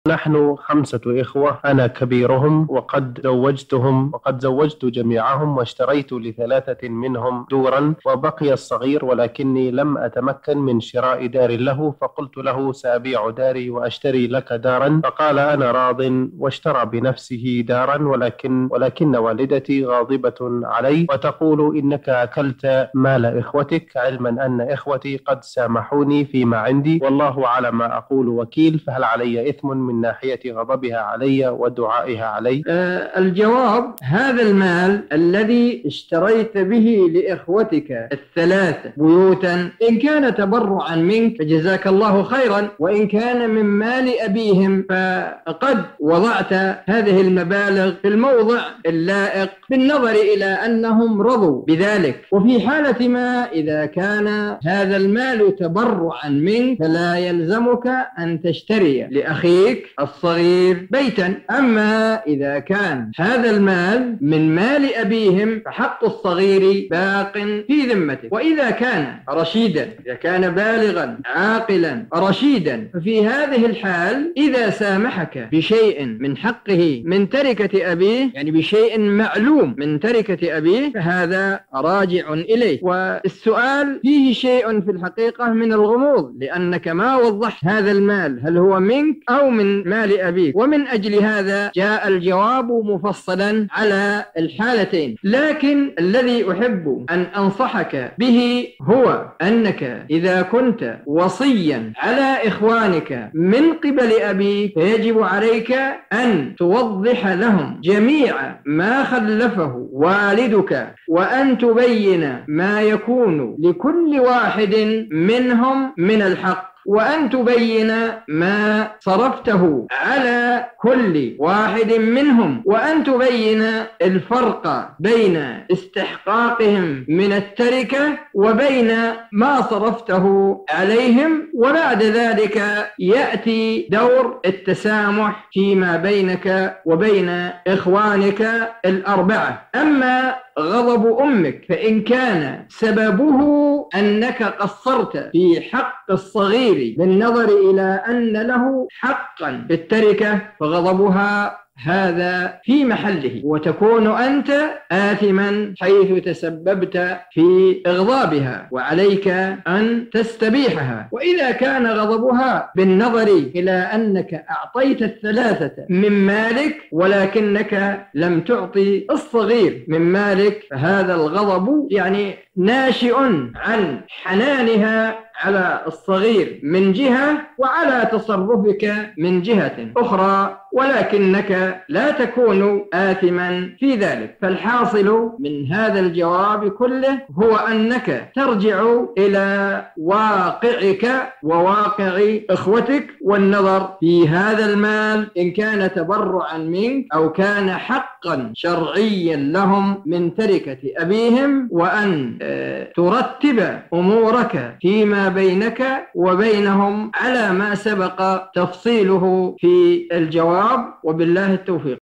نحن 5 إخوة، أنا كبيرهم، وقد زوجت جميعهم، واشتريت ل3 منهم دورا، وبقي الصغير ولكني لم أتمكن من شراء دار له، فقلت له سأبيع داري وأشتري لك دارا، فقال أنا راض، واشترى بنفسه دارا، ولكن والدتي غاضبة علي وتقول إنك أكلت مال إخوتك، علما أن إخوتي قد سامحوني فيما عندي، والله على ما أقول وكيل، فهل علي إثم من ناحية غضبها علي ودعائها علي؟ الجواب: هذا المال الذي اشتريت به لإخوتك ال3 بيوتا، إن كان تبرعا منك فجزاك الله خيرا، وإن كان من مال أبيهم فقد وضعت هذه المبالغ في الموضع اللائق بالنظر إلى أنهم رضوا بذلك. وفي حالة ما إذا كان هذا المال تبرعا منك فلا يلزمك أن تشتري لأخيك الصغير بيتا. أما إذا كان هذا المال من مال أبيهم فحق الصغير باق في ذمتك. وإذا كان رشيدا، إذا كان بالغا عاقلا رشيدا، ففي هذه الحال إذا سامحك بشيء من حقه من تركة أبيه، يعني بشيء معلوم من تركة أبيه، فهذا راجع إليه. والسؤال فيه شيء في الحقيقة من الغموض، لأنك ما وضحت هذا المال هل هو منك أو من مال أبيك، ومن أجل هذا جاء الجواب مفصلا على الحالتين. لكن الذي أحب أن أنصحك به هو أنك إذا كنت وصيا على إخوانك من قبل أبيك فيجب عليك أن توضح لهم جميع ما خلفه والدك، وأن تبين ما يكون لكل واحد منهم من الحق، وأن تبين ما صرفته على كل واحد منهم، وأن تبين الفرق بين استحقاقهم من التركة وبين ما صرفته عليهم. وبعد ذلك يأتي دور التسامح فيما بينك وبين إخوانك ال4. أما غضب أمك فإن كان سببه أنك قصرت في حق الصغير بالنظر إلى أن له حقا في التركة فغضبها هذا في محله، وتكون أنت آثما حيث تسببت في إغضابها، وعليك أن تستبيحها. وإذا كان غضبها بالنظر إلى أنك أعطيت ال3 من مالك ولكنك لم تعطي الصغير من مالك، فهذا الغضب يعني ناشئ عن حنانها على الصغير من جهة وعلى تصرفك من جهة أخرى، ولكنك لا تكون آثما في ذلك. فالحاصل من هذا الجواب كله هو أنك ترجع إلى واقعك وواقع إخوتك، والنظر في هذا المال إن كان تبرعا منك أو كان حقا شرعيا لهم من تركة أبيهم، وأن ترتب أمورك فيما بينك وبينهم على ما سبق تفصيله في الجواب. وبالله التوفيق.